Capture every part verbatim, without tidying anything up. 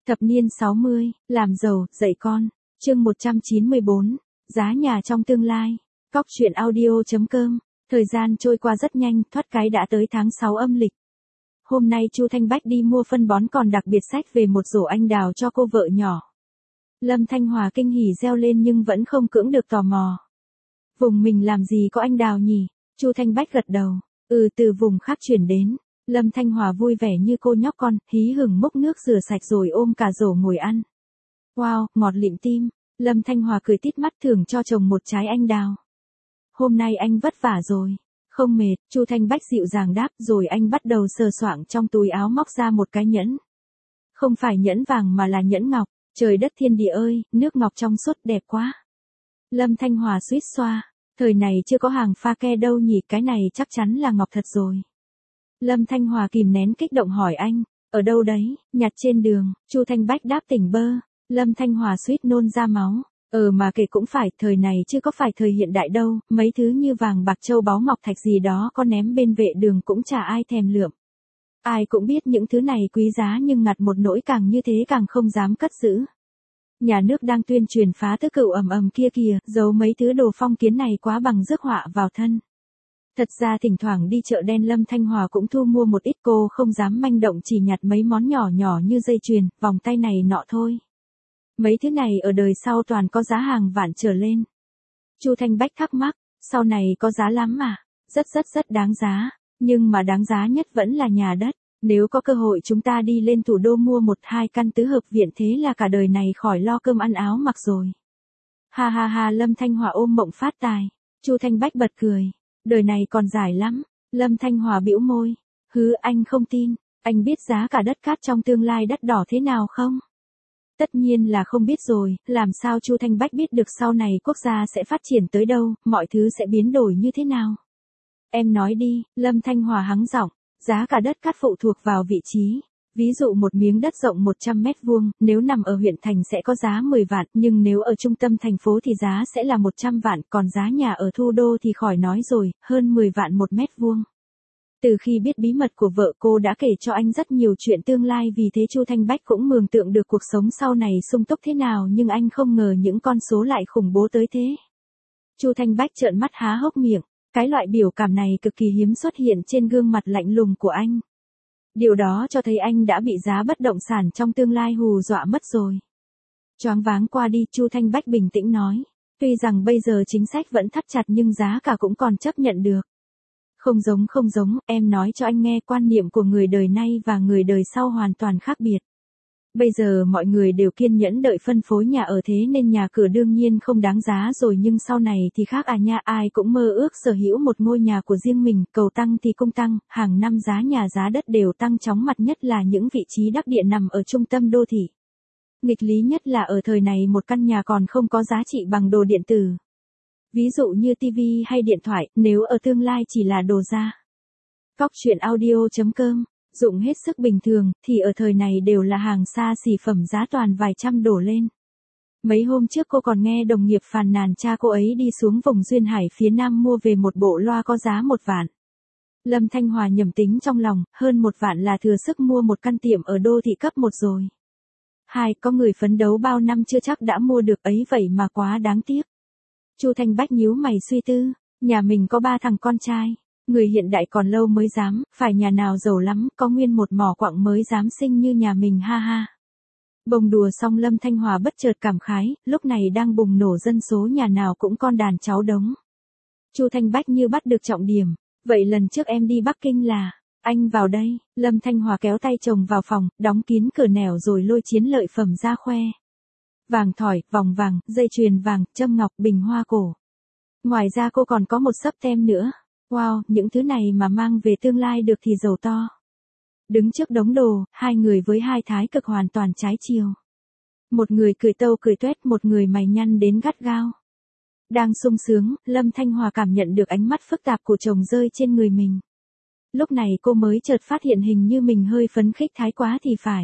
Thập niên sáu mươi, làm giàu, dạy con. Chương một trăm chín mươi bốn, giá nhà trong tương lai. Cóc truyện audio chấm com. Thời gian trôi qua rất nhanh, thoát cái đã tới tháng sáu âm lịch. Hôm nay Chu Thanh Bách đi mua phân bón còn đặc biệt xách về một rổ anh đào cho cô vợ nhỏ. Lâm Thanh Hòa kinh hỉ reo lên nhưng vẫn không cưỡng được tò mò. Vùng mình làm gì có anh đào nhỉ? Chu Thanh Bách gật đầu. Ừ, từ vùng khác chuyển đến. Lâm Thanh Hòa vui vẻ như cô nhóc con, hí hửng múc nước rửa sạch rồi ôm cả rổ ngồi ăn. Wow, ngọt lịm tim. Lâm Thanh Hòa cười tít mắt thưởng cho chồng một trái anh đào. Hôm nay anh vất vả rồi. Không mệt, Chu Thanh Bách dịu dàng đáp, rồi anh bắt đầu sờ soạng trong túi áo móc ra một cái nhẫn. Không phải nhẫn vàng mà là nhẫn ngọc. Trời đất thiên địa ơi, nước ngọc trong suốt đẹp quá. Lâm Thanh Hòa suýt xoa. Thời này chưa có hàng pha ke đâu nhỉ, cái này chắc chắn là ngọc thật rồi. Lâm Thanh Hòa kìm nén kích động hỏi anh, ở đâu đấy? Nhặt trên đường. Chu Thanh Bách đáp tỉnh bơ. Lâm Thanh Hòa suýt nôn ra máu. Ờ mà kể cũng phải, thời này chứ có phải thời hiện đại đâu, mấy thứ như vàng bạc châu báu ngọc thạch gì đó có ném bên vệ đường cũng chả ai thèm lượm. Ai cũng biết những thứ này quý giá nhưng ngặt một nỗi càng như thế càng không dám cất giữ. Nhà nước đang tuyên truyền phá tứ cửu ầm ầm kia kìa, giấu mấy thứ đồ phong kiến này quá bằng rước họa vào thân. Thật ra thỉnh thoảng đi chợ đen Lâm Thanh Hòa cũng thu mua một ít, cô không dám manh động, chỉ nhặt mấy món nhỏ nhỏ như dây chuyền, vòng tay này nọ thôi. Mấy thứ này ở đời sau toàn có giá hàng vạn trở lên. Chu Thanh Bách thắc mắc, sau này có giá lắm mà, rất rất rất đáng giá, nhưng mà đáng giá nhất vẫn là nhà đất. Nếu có cơ hội chúng ta đi lên thủ đô mua một hai căn tứ hợp viện thế là cả đời này khỏi lo cơm ăn áo mặc rồi. Ha ha ha, Lâm Thanh Hòa ôm mộng phát tài. Chu Thanh Bách bật cười. Đời này còn dài lắm. Lâm Thanh Hòa bĩu môi. Hứ, anh không tin. Anh biết giá cả đất cát trong tương lai đắt đỏ thế nào không? Tất nhiên là không biết rồi, làm sao Chu Thanh Bách biết được sau này quốc gia sẽ phát triển tới đâu, mọi thứ sẽ biến đổi như thế nào? Em nói đi, Lâm Thanh Hòa hắng giọng. Giá cả đất cát phụ thuộc vào vị trí. Ví dụ một miếng đất rộng một trăm mét vuông, nếu nằm ở huyện thành sẽ có giá mười vạn, nhưng nếu ở trung tâm thành phố thì giá sẽ là một trăm vạn, còn giá nhà ở thủ đô thì khỏi nói rồi, hơn mười vạn một mét vuông. Từ khi biết bí mật của vợ, cô đã kể cho anh rất nhiều chuyện tương lai, vì thế Chu Thanh Bách cũng mường tượng được cuộc sống sau này sung túc thế nào, nhưng anh không ngờ những con số lại khủng bố tới thế. Chu Thanh Bách trợn mắt há hốc miệng. Cái loại biểu cảm này cực kỳ hiếm xuất hiện trên gương mặt lạnh lùng của anh. Điều đó cho thấy anh đã bị giá bất động sản trong tương lai hù dọa mất rồi. Choáng váng qua đi, Chu Thanh Bách bình tĩnh nói. Tuy rằng bây giờ chính sách vẫn thắt chặt nhưng giá cả cũng còn chấp nhận được. Không giống không giống, em nói cho anh nghe, quan niệm của người đời nay và người đời sau hoàn toàn khác biệt. Bây giờ mọi người đều kiên nhẫn đợi phân phối nhà ở, thế nên nhà cửa đương nhiên không đáng giá rồi, nhưng sau này thì khác à nha, ai cũng mơ ước sở hữu một ngôi nhà của riêng mình, cầu tăng thì cung tăng, hàng năm giá nhà giá đất đều tăng chóng mặt, nhất là những vị trí đắc địa nằm ở trung tâm đô thị. Nghịch lý nhất là ở thời này một căn nhà còn không có giá trị bằng đồ điện tử. Ví dụ như tivi hay điện thoại, nếu ở tương lai chỉ là đồ gia. Cóc truyện audio chấm com. Dụng hết sức bình thường, thì ở thời này đều là hàng xa xỉ phẩm giá toàn vài trăm đổ lên. Mấy hôm trước cô còn nghe đồng nghiệp phàn nàn cha cô ấy đi xuống vùng Duyên Hải phía Nam mua về một bộ loa có giá một vạn. Lâm Thanh Hòa nhẩm tính trong lòng, hơn một vạn là thừa sức mua một căn tiệm ở đô thị cấp một rồi. Hai, có người phấn đấu bao năm chưa chắc đã mua được ấy, vậy mà quá đáng tiếc. Chu Thanh Bách nhíu mày suy tư, nhà mình có ba thằng con trai. Người hiện đại còn lâu mới dám, phải nhà nào giàu lắm, có nguyên một mỏ quặng mới dám sinh như nhà mình, ha ha. Bồng đùa xong Lâm Thanh Hòa bất chợt cảm khái, lúc này đang bùng nổ dân số nhà nào cũng con đàn cháu đống. Chu Thanh Bách như bắt được trọng điểm, vậy lần trước em đi Bắc Kinh là, anh vào đây, Lâm Thanh Hòa kéo tay chồng vào phòng, đóng kín cửa nẻo rồi lôi chiến lợi phẩm ra khoe. Vàng thỏi, vòng vàng, dây chuyền vàng, châm ngọc, bình hoa cổ. Ngoài ra cô còn có một xấp tem nữa. Wow, những thứ này mà mang về tương lai được thì giàu to. Đứng trước đống đồ, hai người với hai thái cực hoàn toàn trái chiều. Một người cười tâu cười tuét, một người mày nhăn đến gắt gao. Đang sung sướng, Lâm Thanh Hòa cảm nhận được ánh mắt phức tạp của chồng rơi trên người mình. Lúc này cô mới chợt phát hiện hình như mình hơi phấn khích thái quá thì phải.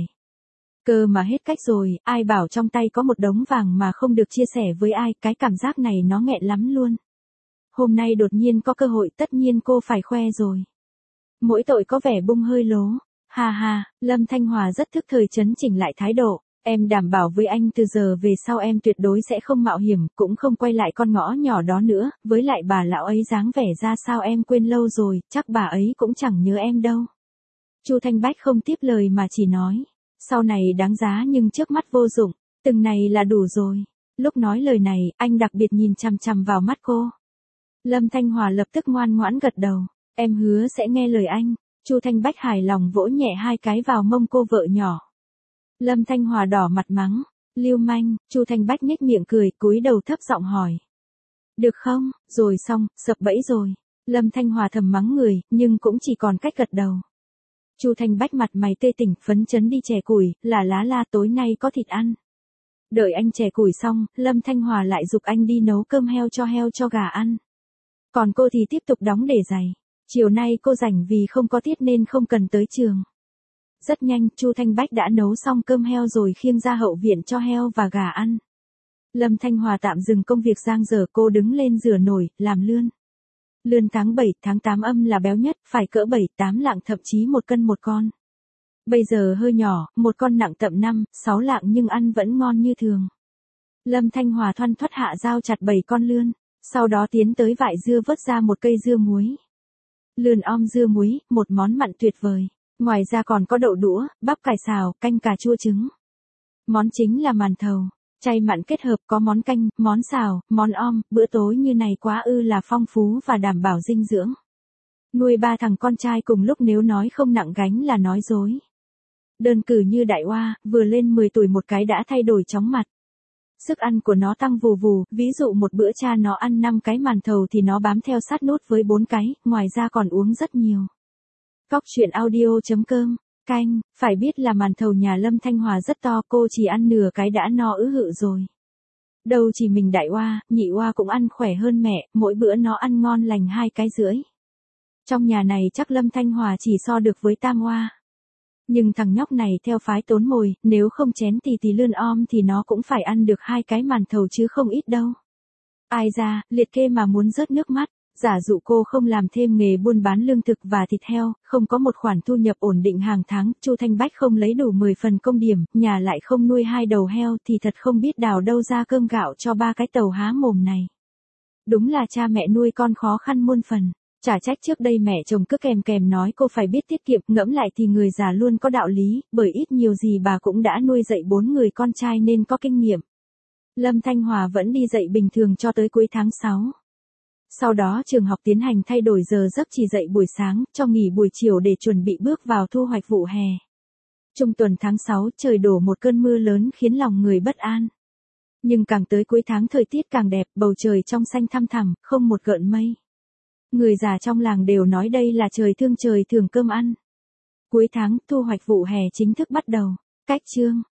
Cơ mà hết cách rồi, ai bảo trong tay có một đống vàng mà không được chia sẻ với ai, cái cảm giác này nó nghẹn lắm luôn. Hôm nay đột nhiên có cơ hội, tất nhiên cô phải khoe rồi. Mỗi tội có vẻ bung hơi lố. Ha ha, Lâm Thanh Hòa rất thức thời chấn chỉnh lại thái độ. Em đảm bảo với anh từ giờ về sau em tuyệt đối sẽ không mạo hiểm, cũng không quay lại con ngõ nhỏ đó nữa, với lại bà lão ấy dáng vẻ ra sao em quên lâu rồi, chắc bà ấy cũng chẳng nhớ em đâu. Chu Thanh Bách không tiếp lời mà chỉ nói, sau này đáng giá nhưng trước mắt vô dụng, từng này là đủ rồi. Lúc nói lời này, anh đặc biệt nhìn chằm chằm vào mắt cô. Lâm Thanh Hòa lập tức ngoan ngoãn gật đầu, em hứa sẽ nghe lời anh. Chu Thanh Bách hài lòng vỗ nhẹ hai cái vào mông cô vợ nhỏ. Lâm Thanh Hòa đỏ mặt mắng, lưu manh. Chu Thanh Bách nhếch miệng cười, cúi đầu thấp giọng hỏi. Được không, rồi xong, sập bẫy rồi. Lâm Thanh Hòa thầm mắng người, nhưng cũng chỉ còn cách gật đầu. Chu Thanh Bách mặt mày tê tỉnh, phấn chấn đi chẻ củi, là lá la tối nay có thịt ăn. Đợi anh chẻ củi xong, Lâm Thanh Hòa lại giục anh đi nấu cơm heo cho heo cho gà ăn. Còn cô thì tiếp tục đóng để giày. Chiều nay cô rảnh vì không có tiết nên không cần tới trường. Rất nhanh, Chu Thanh Bách đã nấu xong cơm heo rồi khiêng ra hậu viện cho heo và gà ăn. Lâm Thanh Hòa tạm dừng công việc giang dở, cô đứng lên rửa nồi, làm lươn. Lươn tháng bảy, tháng tám âm là béo nhất, phải cỡ bảy, tám lạng thậm chí một cân một con. Bây giờ hơi nhỏ, một con nặng tầm năm, sáu lạng nhưng ăn vẫn ngon như thường. Lâm Thanh Hòa thoăn thoắt hạ dao chặt bảy con lươn, sau đó tiến tới vại dưa vớt ra một cây dưa muối. Lươn om dưa muối, một món mặn tuyệt vời. Ngoài ra còn có đậu đũa, bắp cải xào, canh cà chua trứng. Món chính là màn thầu, chay mặn kết hợp, có món canh, món xào, món om, bữa tối như này quá ư là phong phú và đảm bảo dinh dưỡng. Nuôi ba thằng con trai cùng lúc nếu nói không nặng gánh là nói dối. Đơn cử như Đại Oa, vừa lên mười tuổi một cái đã thay đổi chóng mặt. Sức ăn của nó tăng vù vù, ví dụ một bữa cha nó ăn năm cái màn thầu thì nó bám theo sát nốt với bốn cái, ngoài ra còn uống rất nhiều. Cóc truyện audio chấm com, canh, phải biết là màn thầu nhà Lâm Thanh Hòa rất to, cô chỉ ăn nửa cái đã no ứ hự rồi. Đâu chỉ mình Đại Oa, Nhị Oa cũng ăn khỏe hơn mẹ, mỗi bữa nó ăn ngon lành hai cái rưỡi. Trong nhà này chắc Lâm Thanh Hòa chỉ so được với Tam Oa. Nhưng thằng nhóc này theo phái tốn mồi, nếu không chén thì thì lươn om thì nó cũng phải ăn được hai cái màn thầu chứ không ít đâu. Ai ra, liệt kê mà muốn rớt nước mắt, giả dụ cô không làm thêm nghề buôn bán lương thực và thịt heo, không có một khoản thu nhập ổn định hàng tháng, Chu Thanh Bách không lấy đủ mười phần công điểm, nhà lại không nuôi hai đầu heo thì thật không biết đào đâu ra cơm gạo cho ba cái tàu há mồm này. Đúng là cha mẹ nuôi con khó khăn muôn phần. Chả trách trước đây mẹ chồng cứ kèm kèm nói cô phải biết tiết kiệm, ngẫm lại thì người già luôn có đạo lý, bởi ít nhiều gì bà cũng đã nuôi dạy bốn người con trai nên có kinh nghiệm. Lâm Thanh Hòa vẫn đi dạy bình thường cho tới cuối tháng sáu. Sau đó trường học tiến hành thay đổi giờ giấc, chỉ dạy buổi sáng, cho nghỉ buổi chiều để chuẩn bị bước vào thu hoạch vụ hè. Trung tuần tháng sáu, trời đổ một cơn mưa lớn khiến lòng người bất an. Nhưng càng tới cuối tháng thời tiết càng đẹp, bầu trời trong xanh thăm thẳm, không một gợn mây. Người già trong làng đều nói đây là trời thương trời thường cơm ăn. Cuối tháng, thu hoạch vụ hè chính thức bắt đầu. Cách chương